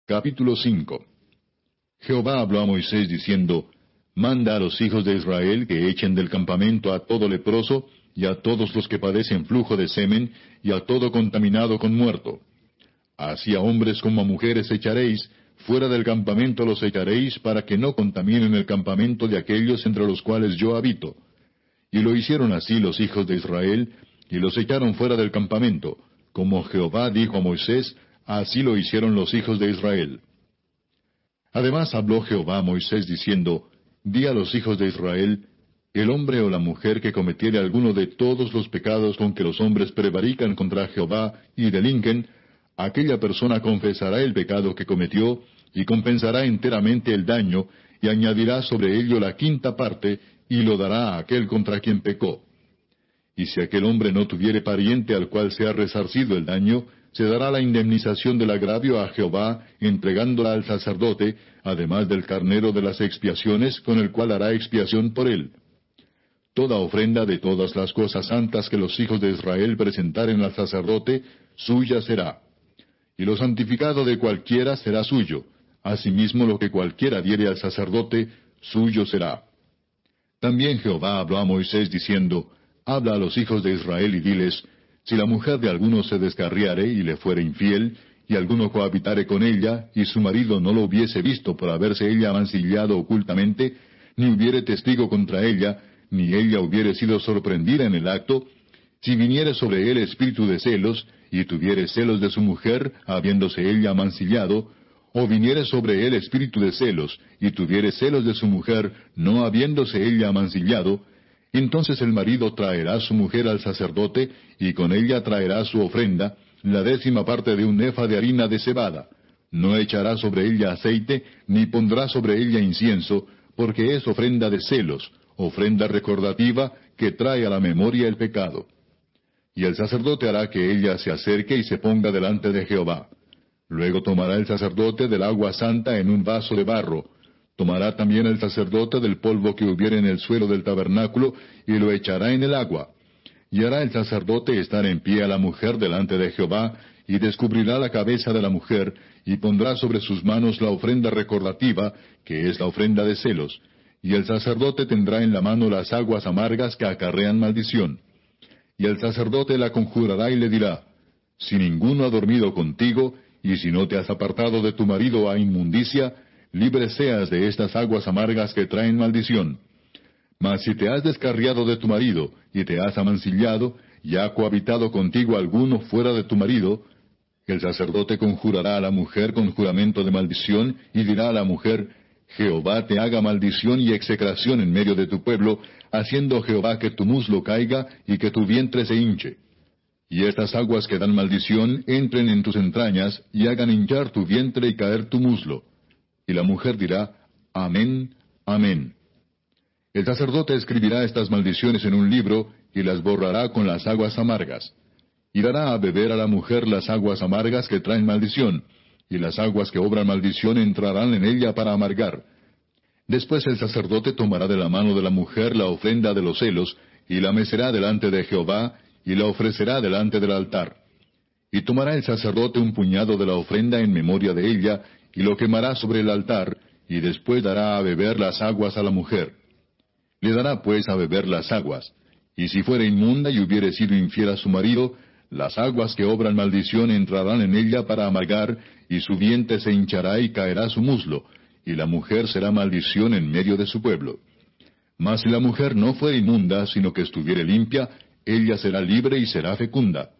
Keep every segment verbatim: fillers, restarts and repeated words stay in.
Capítulo cinco. Jehová habló a Moisés diciendo, Manda a los hijos de Israel que echen del campamento a todo leproso, y a todos los que padecen flujo de semen, y a todo contaminado con muerto. Así a hombres como a mujeres echaréis, fuera del campamento los echaréis, para que no contaminen el campamento de aquellos entre los cuales yo habito. Y lo hicieron así los hijos de Israel, y los echaron fuera del campamento. Como Jehová dijo a Moisés, así lo hicieron los hijos de Israel. Además habló Jehová a Moisés diciendo, Di a los hijos de Israel, el hombre o la mujer que cometiere alguno de todos los pecados con que los hombres prevarican contra Jehová y delinquen, aquella persona confesará el pecado que cometió, y compensará enteramente el daño, y añadirá sobre ello la quinta parte, y lo dará a aquel contra quien pecó. Y si aquel hombre no tuviere pariente al cual sea resarcido el daño, se dará la indemnización del agravio a Jehová, entregándola al sacerdote, además del carnero de las expiaciones, con el cual hará expiación por él. Toda ofrenda de todas las cosas santas que los hijos de Israel presentaren al sacerdote, suya será. Y lo santificado de cualquiera será suyo. Asimismo lo que cualquiera diere al sacerdote, suyo será. También Jehová habló a Moisés diciendo, Habla a los hijos de Israel y diles, Si la mujer de alguno se descarriare y le fuere infiel, y alguno cohabitare con ella, y su marido no lo hubiese visto por haberse ella mancillado ocultamente, ni hubiere testigo contra ella, ni ella hubiere sido sorprendida en el acto, si viniere sobre él espíritu de celos, y tuviere celos de su mujer, habiéndose ella mancillado, o viniere sobre él espíritu de celos, y tuviere celos de su mujer, no habiéndose ella mancillado, entonces el marido traerá su mujer al sacerdote, y con ella traerá su ofrenda, la décima parte de un efa de harina de cebada. No echará sobre ella aceite, ni pondrá sobre ella incienso, porque es ofrenda de celos, ofrenda recordativa que trae a la memoria el pecado. Y el sacerdote hará que ella se acerque y se ponga delante de Jehová. Luego tomará el sacerdote del agua santa en un vaso de barro. Tomará también el sacerdote del polvo que hubiere en el suelo del tabernáculo, y lo echará en el agua. Y hará el sacerdote estar en pie a la mujer delante de Jehová, y descubrirá la cabeza de la mujer, y pondrá sobre sus manos la ofrenda recordativa, que es la ofrenda de celos. Y el sacerdote tendrá en la mano las aguas amargas que acarrean maldición. Y el sacerdote la conjurará y le dirá, Si ninguno ha dormido contigo, y si no te has apartado de tu marido a inmundicia, libre seas de estas aguas amargas que traen maldición. Mas si te has descarriado de tu marido, y te has amancillado, y ha cohabitado contigo alguno fuera de tu marido, el sacerdote conjurará a la mujer con juramento de maldición, y dirá a la mujer, Jehová te haga maldición y execración en medio de tu pueblo, haciendo Jehová que tu muslo caiga, y que tu vientre se hinche. Y estas aguas que dan maldición entren en tus entrañas, y hagan hinchar tu vientre y caer tu muslo. Y la mujer dirá, Amén, amén. El sacerdote escribirá estas maldiciones en un libro, y las borrará con las aguas amargas. Y dará a beber a la mujer las aguas amargas que traen maldición, y las aguas que obran maldición entrarán en ella para amargar. Después el sacerdote tomará de la mano de la mujer la ofrenda de los celos, y la mecerá delante de Jehová, y la ofrecerá delante del altar. Y tomará el sacerdote un puñado de la ofrenda en memoria de ella, y lo quemará sobre el altar, y después dará a beber las aguas a la mujer. Le dará pues a beber las aguas, y si fuere inmunda y hubiere sido infiel a su marido, las aguas que obran maldición entrarán en ella para amargar, y su vientre se hinchará y caerá su muslo, y la mujer será maldición en medio de su pueblo. Mas si la mujer no fuere inmunda, sino que estuviere limpia, ella será libre y será fecunda.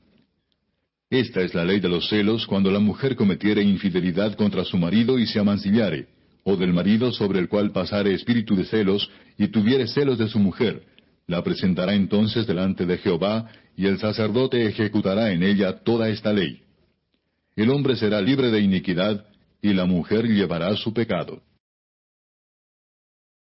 Esta es la ley de los celos cuando la mujer cometiere infidelidad contra su marido y se amancillare, o del marido sobre el cual pasare espíritu de celos, y tuviere celos de su mujer. La presentará entonces delante de Jehová, y el sacerdote ejecutará en ella toda esta ley. El hombre será libre de iniquidad, y la mujer llevará su pecado.